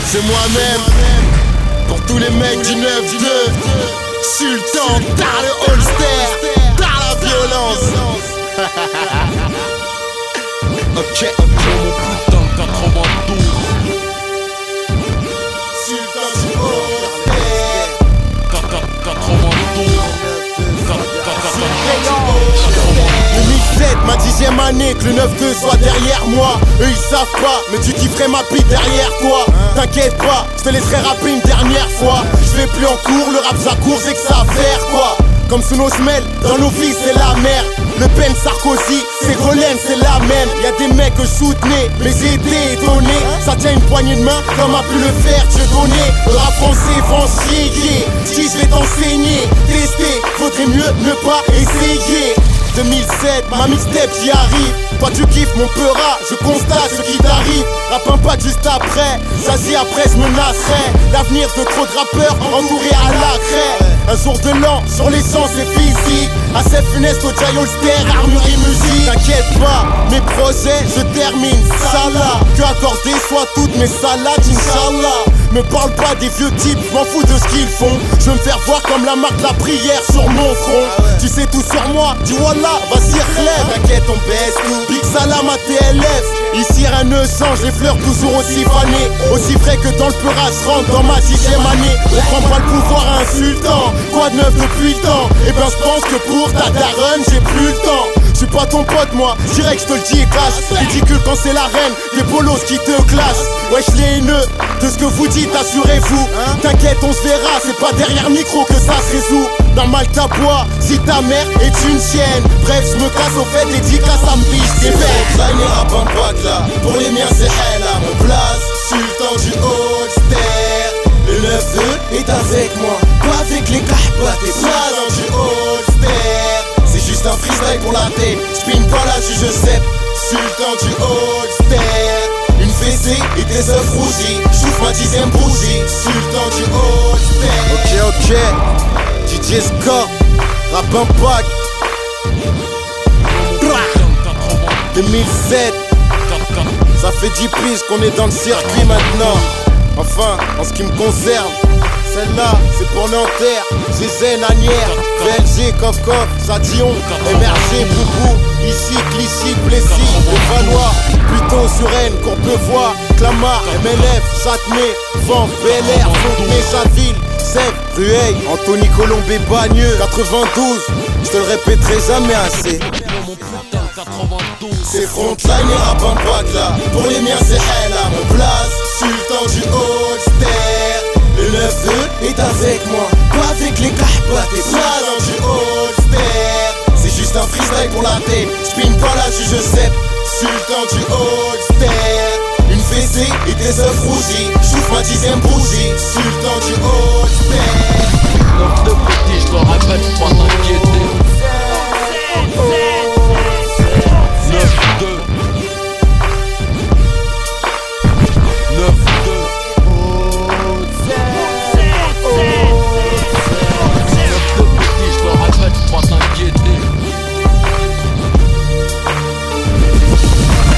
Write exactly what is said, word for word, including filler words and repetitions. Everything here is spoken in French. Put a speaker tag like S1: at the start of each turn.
S1: C'est moi-même, pour tous les mecs du neuf deux. Sultan, t'as le holster, t'as la violence. Ok,
S2: mon putain de quatre-vingt-douze.
S1: Sultan du holster,
S2: quatre-vingt-douze.
S1: deux mille sept, ma dixième année, que le neuf deux soit derrière moi. Eux ils savent pas, mais tu kifferais ma bite derrière toi. T'inquiète pas, je te laisserai rapper une dernière fois. Je vais plus en cours, le rap ça court, c'est que ça à faire quoi. Comme sous nos semelles, dans nos vies c'est la merde. Le Pen, Sarkozy, Ségolène c'est la même. Y'a des mecs que je soutenais, mais j'ai été étonné. Ça tient une poignée de main, comme a pu le faire Dieu donné. Le rap français franchier, si je vais t'enseigner, tester, faudrait mieux ne pas essayer. deux mille sept, ma mixtape j'y arrive. Toi tu kiffes mon peura, je constate ce qui t'arrive. Rap un pas juste après, ça si après je menacerai l'avenir de trop de rappeurs entourés à la craie. Un jour de l'an, sur l'essence et physique. Assez funeste au Jai Holster, armure et musique. T'inquiète pas, mes projets, je termine. Ça là, que accorder soit toutes mes salades, Inch'Allah. Me parle pas des vieux types, je m'en fous de ce qu'ils font. Je veux me faire voir comme la marque de la prière sur mon front. Tu sais tout sur moi, dis wallah, vas-y relève. T'inquiète, on baisse tout, Big Salam à T L F. Ici rien ne change, les fleurs toujours aussi fanées. Aussi vrai que dans le peura, je rentre dans ma dixième année. On prend pas le pouvoir à insultant. Quoi de neuf depuis le temps? Eh ben je pense que pour ta daronne, j'ai plus le temps. Je suis pas ton pote moi, direct je te le dis et cache. Ridicule quand c'est la reine, des polos qui te clashent. Wesh les haineux, de ce que vous dites assurez-vous. T'inquiète on se verra, c'est pas derrière micro que ça se résout. Dans le mal t'aboie, si ta mère est une chienne. Bref je me casse au fait, dédicace à me biche, c'est fait. Là n'ira pas bac là, pour les miens c'est elle à mon place. Sultan du holster, le neuf deux est avec moi. Pas avec les kahbas, t'es pas dans du holster. C'est juste un freestyle pour la tête, j'pine pas la juge je sais. Sultan du holster, une fessée et des œufs rougis. J'ouvre ma dixième bougie, Sultan du holster. Ok ok, D J Score, rap impact. deux mille sept, ça fait dix piges qu'on est dans le circuit maintenant. Enfin, en ce qui me concerne, celle-là, c'est pour Nanterre, Zézé, Nanière, V L G, Coff-Coff, Zadillon, M R G, Boubou, ici, Clichy, Plessis, le Valois, Pluton, Suresnes, Courbevoie, Clamart, M L F, Châtenay, Vent, B L R, Fontenay, Chaville, Sèvres, Rueil, Anthony Colombé, Bagneux, quatre-vingt-douze, je te le répéterai jamais assez. C'est frontline et rap impact là, pour les miens c'est elle à mon place. Sultan du holster, le neuf deux est avec moi. Pas avec les kahbas, t'es pas dans du holster. C'est juste un freestyle pour la tête, j'pine pas la juge je sais. Sultan du holster, une fessée et des œufs rougis. J'ouvre ma dixième bougie, Sultan du holster.
S2: neuf deux petit,